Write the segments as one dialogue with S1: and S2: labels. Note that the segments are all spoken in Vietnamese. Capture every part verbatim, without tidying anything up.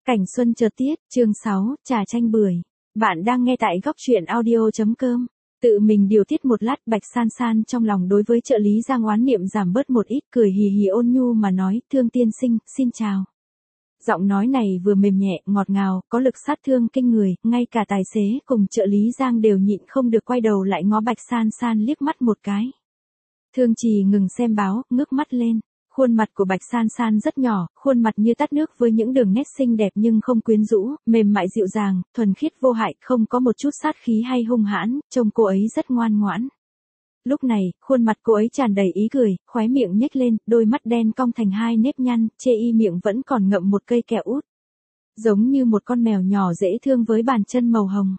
S1: Cảnh xuân chợt tiết, chương sáu, trà chanh bưởi. Bạn đang nghe tại góc truyện audio chấm com. Tự mình điều tiết một lát, Bạch San San trong lòng đối với trợ lý Giang oán niệm giảm bớt một ít, cười hì hì ôn nhu mà nói, Thương tiên sinh, xin chào. Giọng nói này vừa mềm nhẹ, ngọt ngào, có lực sát thương kinh người, ngay cả tài xế cùng trợ lý Giang đều nhịn không được quay đầu lại ngó Bạch San San liếc mắt một cái. Thương Trì ngừng xem báo, ngước mắt lên. Khuôn mặt của Bạch San San rất nhỏ, khuôn mặt như tát nước với những đường nét xinh đẹp nhưng không quyến rũ, mềm mại dịu dàng, thuần khiết vô hại, không có một chút sát khí hay hung hãn, trông cô ấy rất ngoan ngoãn. Lúc này, khuôn mặt cô ấy tràn đầy ý cười, khóe miệng nhếch lên, đôi mắt đen cong thành hai nếp nhăn, chê y miệng vẫn còn ngậm một cây kẹo út. Giống như một con mèo nhỏ dễ thương với bàn chân màu hồng.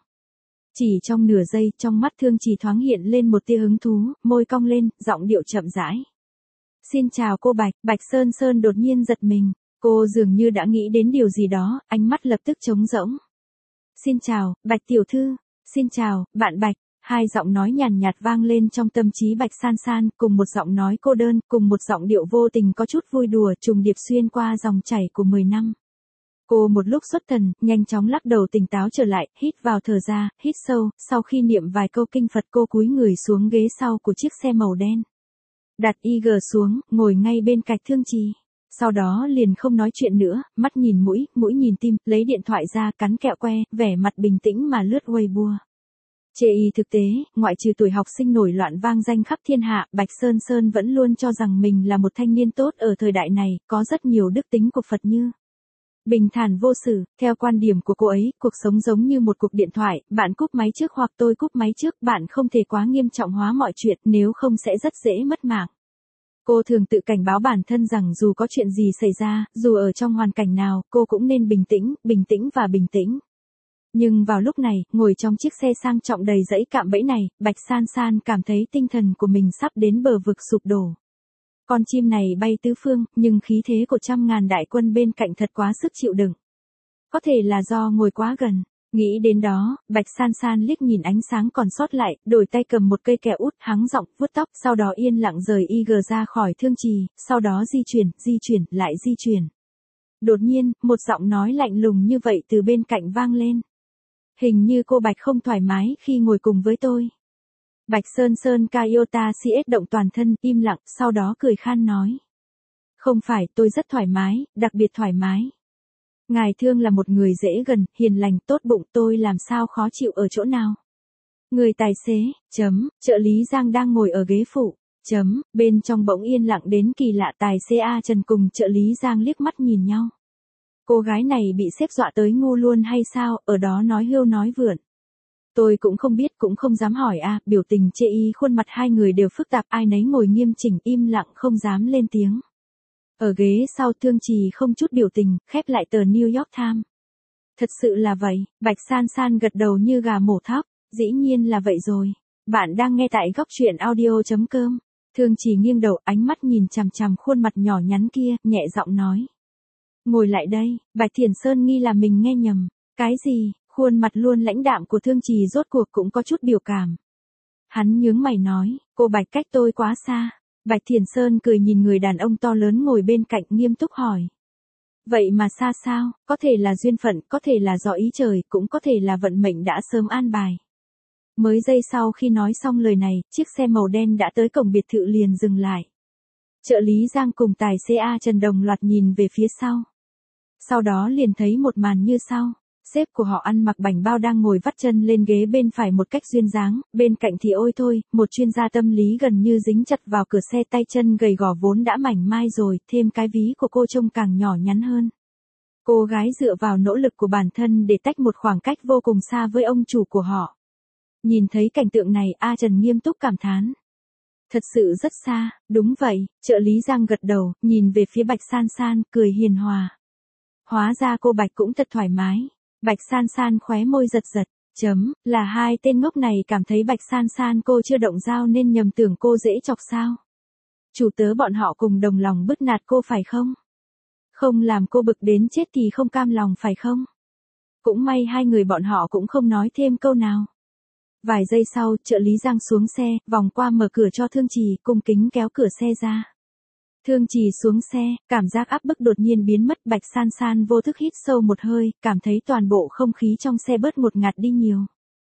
S1: Chỉ trong nửa giây, trong mắt Thương Trì thoáng hiện lên một tia hứng thú, môi cong lên, giọng điệu chậm rãi. Xin chào cô Bạch, Bạch Sơn Sơn đột nhiên giật mình, cô dường như đã nghĩ đến điều gì đó, ánh mắt lập tức trống rỗng. Xin chào, Bạch tiểu thư, xin chào, bạn Bạch, hai giọng nói nhàn nhạt vang lên trong tâm trí Bạch San San, cùng một giọng nói cô đơn, cùng một giọng điệu vô tình có chút vui đùa trùng điệp xuyên qua dòng chảy của mười năm. Cô một lúc xuất thần, nhanh chóng lắc đầu tỉnh táo trở lại, hít vào thở ra, hít sâu, sau khi niệm vài câu kinh Phật cô cúi người xuống ghế sau của chiếc xe màu đen. Đặt i giê xuống, ngồi ngay bên cạnh Thương Trì. Sau đó liền không nói chuyện nữa, mắt nhìn mũi, mũi nhìn tim, lấy điện thoại ra cắn kẹo que, vẻ mặt bình tĩnh mà lướt Weibo. Chê y thực tế, ngoại trừ tuổi học sinh nổi loạn vang danh khắp thiên hạ, Bạch Sơn Sơn vẫn luôn cho rằng mình là một thanh niên tốt ở thời đại này, có rất nhiều đức tính của Phật như bình thản vô xử. Theo quan điểm của cô ấy, cuộc sống giống như một cuộc điện thoại, bạn cúp máy trước hoặc tôi cúp máy trước, bạn không thể quá nghiêm trọng hóa mọi chuyện, nếu không sẽ rất dễ mất mạng. Cô thường tự cảnh báo bản thân rằng dù có chuyện gì xảy ra, dù ở trong hoàn cảnh nào, cô cũng nên bình tĩnh, bình tĩnh và bình tĩnh. Nhưng vào lúc này, ngồi trong chiếc xe sang trọng đầy dãy cạm bẫy này, Bạch San San cảm thấy tinh thần của mình sắp đến bờ vực sụp đổ. Con chim này bay tứ phương, nhưng khí thế của trăm ngàn đại quân bên cạnh thật quá sức chịu đựng. Có thể là do ngồi quá gần. Nghĩ đến đó, Bạch San San liếc nhìn ánh sáng còn sót lại, đổi tay cầm một cây kẹo út, hắng giọng, vuốt tóc, sau đó yên lặng rời i giê ra khỏi Thương Trì, sau đó di chuyển, di chuyển, lại di chuyển. Đột nhiên, một giọng nói lạnh lùng như vậy từ bên cạnh vang lên. Hình như cô Bạch không thoải mái khi ngồi cùng với tôi. Bạch Sơn Sơn Kayota xê ét động toàn thân, im lặng, sau đó cười khan nói. Không phải, tôi rất thoải mái, đặc biệt thoải mái. Ngài Thương là một người dễ gần, hiền lành, tốt bụng, tôi làm sao khó chịu ở chỗ nào. Người tài xế, chấm, trợ lý Giang đang ngồi ở ghế phụ, chấm, bên trong bỗng yên lặng đến kỳ lạ. Tài xế A Trần cùng trợ lý Giang liếc mắt nhìn nhau. Cô gái này bị sếp dọa tới ngu luôn hay sao, ở đó nói hưu nói vượn. Tôi cũng không biết, cũng không dám hỏi a. Biểu tình chê y khuôn mặt hai người đều phức tạp, ai nấy ngồi nghiêm chỉnh im lặng không dám lên tiếng. Ở ghế sau Thương Trì không chút biểu tình, khép lại tờ New York Times. Thật sự là vậy, Bạch San San gật đầu như gà mổ thóc, dĩ nhiên là vậy rồi. Bạn đang nghe tại góc truyện audio chấm com. Thương Trì nghiêng đầu, ánh mắt nhìn chằm chằm khuôn mặt nhỏ nhắn kia, nhẹ giọng nói. Ngồi lại đây. Bạch Thiển Sơn nghi là mình nghe nhầm. Cái gì? Khuôn mặt luôn lãnh đạm của Thương Trì rốt cuộc cũng có chút biểu cảm. Hắn nhướng mày nói, cô Bạch cách tôi quá xa. Bạch Thiển Sơn cười nhìn người đàn ông to lớn ngồi bên cạnh nghiêm túc hỏi. Vậy mà xa sao, có thể là duyên phận, có thể là do ý trời, cũng có thể là vận mệnh đã sớm an bài. Mới giây sau khi nói xong lời này, chiếc xe màu đen đã tới cổng biệt thự liền dừng lại. Trợ lý Giang cùng tài xế A Trần đồng loạt nhìn về phía sau. Sau đó liền thấy một màn như sau. Sếp của họ ăn mặc bảnh bao đang ngồi vắt chân lên ghế bên phải một cách duyên dáng, bên cạnh thì ôi thôi, một chuyên gia tâm lý gần như dính chặt vào cửa xe, tay chân gầy gò vốn đã mảnh mai rồi, thêm cái ví của cô trông càng nhỏ nhắn hơn. Cô gái dựa vào nỗ lực của bản thân để tách một khoảng cách vô cùng xa với ông chủ của họ. Nhìn thấy cảnh tượng này, A Trần nghiêm túc cảm thán. Thật sự rất xa, đúng vậy, trợ lý Giang gật đầu, nhìn về phía Bạch San San, cười hiền hòa. Hóa ra cô Bạch cũng thật thoải mái. Bạch San San khóe môi giật giật, chấm, là hai tên ngốc này cảm thấy Bạch San San cô chưa động dao nên nhầm tưởng cô dễ chọc sao. Chủ tớ bọn họ cùng đồng lòng bứt nạt cô phải không? Không làm cô bực đến chết thì không cam lòng phải không? Cũng may hai người bọn họ cũng không nói thêm câu nào. Vài giây sau, trợ lý Giang xuống xe, vòng qua mở cửa cho Thương Trì, cung kính kéo cửa xe ra. Thương Trì xuống xe, cảm giác áp bức đột nhiên biến mất. Bạch San San vô thức hít sâu một hơi, cảm thấy toàn bộ không khí trong xe bớt ngột ngạt đi nhiều.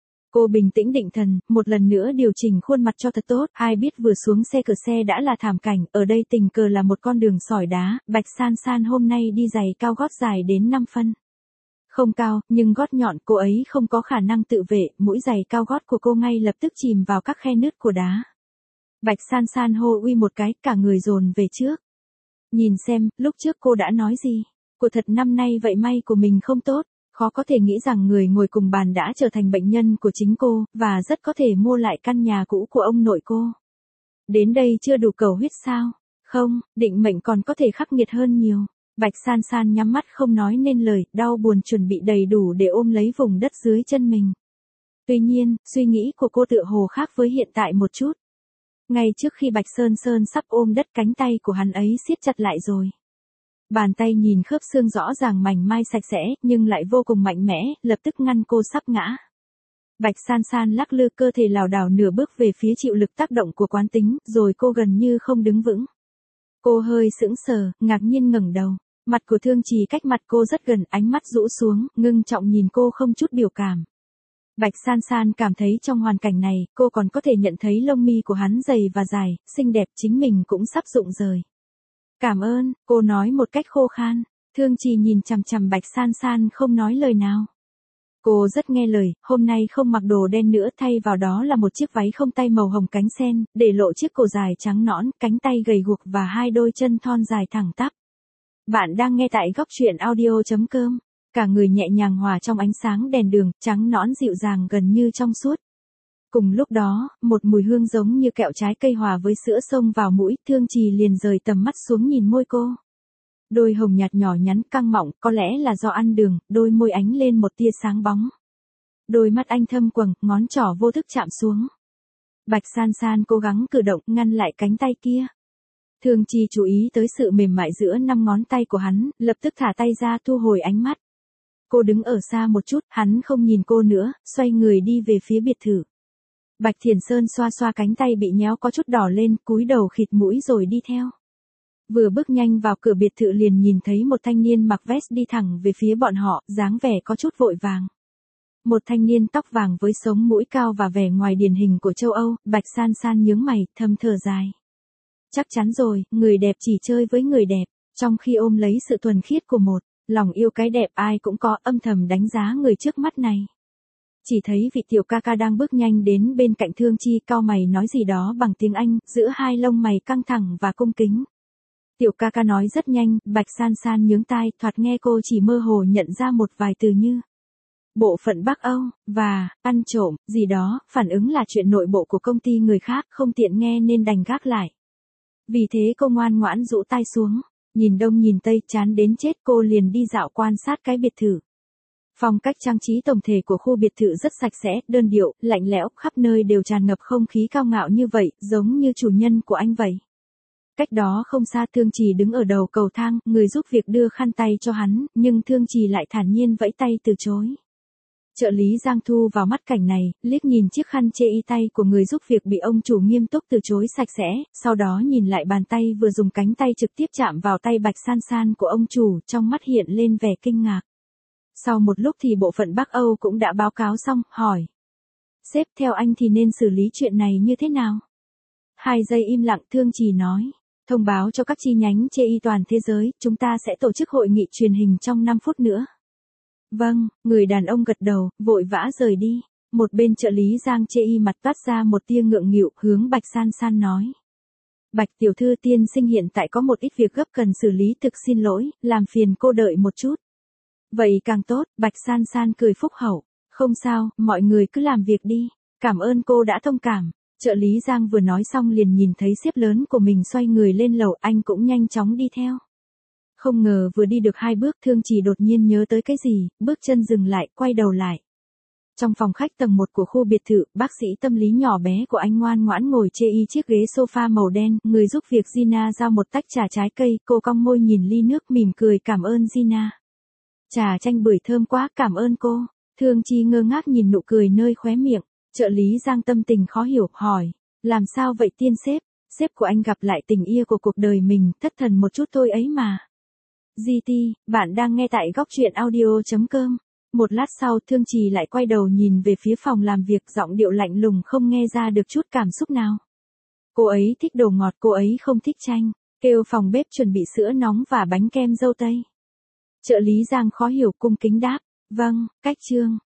S1: Cô bình tĩnh định thần, một lần nữa điều chỉnh khuôn mặt cho thật tốt, ai biết vừa xuống xe cửa xe đã là thảm cảnh, ở đây tình cờ là một con đường sỏi đá, Bạch San San hôm nay đi giày cao gót dài đến năm phân. Không cao, nhưng gót nhọn, cô ấy không có khả năng tự vệ, mũi giày cao gót của cô ngay lập tức chìm vào các khe nứt của đá. Bạch San San hô uy một cái, cả người dồn về trước. Nhìn xem, lúc trước cô đã nói gì? Cô thật năm nay vậy may của mình không tốt. Khó có thể nghĩ rằng người ngồi cùng bàn đã trở thành bệnh nhân của chính cô, và rất có thể mua lại căn nhà cũ của ông nội cô. Đến đây chưa đủ cầu huyết sao? Không, định mệnh còn có thể khắc nghiệt hơn nhiều. Bạch San San nhắm mắt không nói nên lời, đau buồn chuẩn bị đầy đủ để ôm lấy vùng đất dưới chân mình. Tuy nhiên, suy nghĩ của cô tựa hồ khác với hiện tại một chút. Ngay trước khi Bạch Sơn Sơn sắp ôm đất, cánh tay của hắn ấy siết chặt lại rồi. Bàn tay nhìn khớp xương rõ ràng mảnh mai sạch sẽ, nhưng lại vô cùng mạnh mẽ, lập tức ngăn cô sắp ngã. Bạch San San lắc lư cơ thể lảo đảo nửa bước về phía chịu lực tác động của quán tính, rồi cô gần như không đứng vững. Cô hơi sững sờ, ngạc nhiên ngẩng đầu. Mặt của Thương Trì cách mặt cô rất gần, ánh mắt rũ xuống, ngưng trọng nhìn cô không chút biểu cảm. Bạch San San cảm thấy trong hoàn cảnh này, cô còn có thể nhận thấy lông mi của hắn dày và dài, xinh đẹp, chính mình cũng sắp rụng rời. Cảm ơn, cô nói một cách khô khan. Thương Trì nhìn chằm chằm Bạch San San không nói lời nào. Cô rất nghe lời, hôm nay không mặc đồ đen nữa, thay vào đó là một chiếc váy không tay màu hồng cánh sen, để lộ chiếc cổ dài trắng nõn, cánh tay gầy guộc và hai đôi chân thon dài thẳng tắp. Bạn đang nghe tại góc truyện audio chấm com. Cả người nhẹ nhàng hòa trong ánh sáng đèn đường, trắng nõn dịu dàng gần như trong suốt. Cùng lúc đó, một mùi hương giống như kẹo trái cây hòa với sữa xông vào mũi, Thương Trì liền rời tầm mắt xuống nhìn môi cô. Đôi hồng nhạt nhỏ nhắn căng mọng, có lẽ là do ăn đường, đôi môi ánh lên một tia sáng bóng. Đôi mắt anh thâm quầng, ngón trỏ vô thức chạm xuống. Bạch San San cố gắng cử động, ngăn lại cánh tay kia. Thương Trì chú ý tới sự mềm mại giữa năm ngón tay của hắn, lập tức thả tay ra thu hồi ánh mắt. Cô đứng ở xa một chút, hắn không nhìn cô nữa, xoay người đi về phía biệt thự. Bạch Thiền Sơn xoa xoa cánh tay bị nhéo có chút đỏ lên, cúi đầu khịt mũi rồi đi theo. Vừa bước nhanh vào cửa biệt thự liền nhìn thấy một thanh niên mặc vest đi thẳng về phía bọn họ, dáng vẻ có chút vội vàng. Một thanh niên tóc vàng với sống mũi cao và vẻ ngoài điển hình của châu Âu, Bạch San San nhướng mày, thầm thở dài. Chắc chắn rồi, người đẹp chỉ chơi với người đẹp, trong khi ôm lấy sự thuần khiết của một lòng yêu cái đẹp ai cũng có, âm thầm đánh giá người trước mắt này. Chỉ thấy vị tiểu ca ca đang bước nhanh đến bên cạnh Thương Chi, cau mày nói gì đó bằng tiếng Anh, giữa hai lông mày căng thẳng và cung kính. Tiểu ca ca nói rất nhanh, Bạch San San nhướng tai, thoạt nghe cô chỉ mơ hồ nhận ra một vài từ như bộ phận Bắc Âu, và ăn trộm, gì đó, phản ứng là chuyện nội bộ của công ty người khác, không tiện nghe nên đành gác lại. Vì thế cô ngoan ngoãn rũ tay xuống, nhìn đông nhìn tây, chán đến chết, cô liền đi dạo quan sát cái biệt thự. Phong cách trang trí tổng thể của khu biệt thự rất sạch sẽ, đơn điệu, lạnh lẽo, khắp nơi đều tràn ngập không khí cao ngạo như vậy, giống như chủ nhân của anh vậy. Cách đó không xa, Thương Trì đứng ở đầu cầu thang, người giúp việc đưa khăn tay cho hắn, nhưng Thương Trì lại thản nhiên vẫy tay từ chối. Trợ lý Giang Thu vào mắt cảnh này, liếc nhìn chiếc khăn chê y tay của người giúp việc bị ông chủ nghiêm túc từ chối sạch sẽ, sau đó nhìn lại bàn tay vừa dùng cánh tay trực tiếp chạm vào tay Bạch San San của ông chủ, trong mắt hiện lên vẻ kinh ngạc. Sau một lúc thì bộ phận Bắc Âu cũng đã báo cáo xong, hỏi. Sếp, theo anh thì nên xử lý chuyện này như thế nào? Hai giây im lặng, Thương Trì nói. Thông báo cho các chi nhánh chê y toàn thế giới, chúng ta sẽ tổ chức hội nghị truyền hình trong năm phút nữa. Vâng, người đàn ông gật đầu, vội vã rời đi. Một bên trợ lý Giang chê y mặt toát ra một tia ngượng nghịu, hướng Bạch San San nói. Bạch tiểu thư tiên sinh hiện tại có một ít việc gấp cần xử lý, thực xin lỗi, làm phiền cô đợi một chút. Vậy càng tốt, Bạch San San cười phúc hậu. Không sao, mọi người cứ làm việc đi. Cảm ơn cô đã thông cảm. Trợ lý Giang vừa nói xong liền nhìn thấy sếp lớn của mình xoay người lên lầu, anh cũng nhanh chóng đi theo. Không ngờ vừa đi được hai bước, Thương Trì đột nhiên nhớ tới cái gì, bước chân dừng lại, quay đầu lại. Trong phòng khách tầng một của khu biệt thự, bác sĩ tâm lý nhỏ bé của anh ngoan ngoãn ngồi chê y chiếc ghế sofa màu đen, người giúp việc Gina giao một tách trà trái cây, cô cong môi nhìn ly nước mỉm cười cảm ơn Gina. Trà chanh bưởi thơm quá, cảm ơn cô. Thương Chi ngơ ngác nhìn nụ cười nơi khóe miệng, trợ lý Giang tâm tình khó hiểu, hỏi, làm sao vậy tiên sếp? Sếp của anh gặp lại tình yêu của cuộc đời mình, thất thần một chút thôi ấy mà. giê tê, bạn đang nghe tại góc truyện audio.com. Một lát sau Thương Trì lại quay đầu nhìn về phía phòng làm việc, giọng điệu lạnh lùng không nghe ra được chút cảm xúc nào. Cô ấy thích đồ ngọt, cô ấy không thích chanh. Kêu phòng bếp chuẩn bị sữa nóng và bánh kem dâu tây. Trợ lý Giang khó hiểu cung kính đáp. Vâng, cách trương.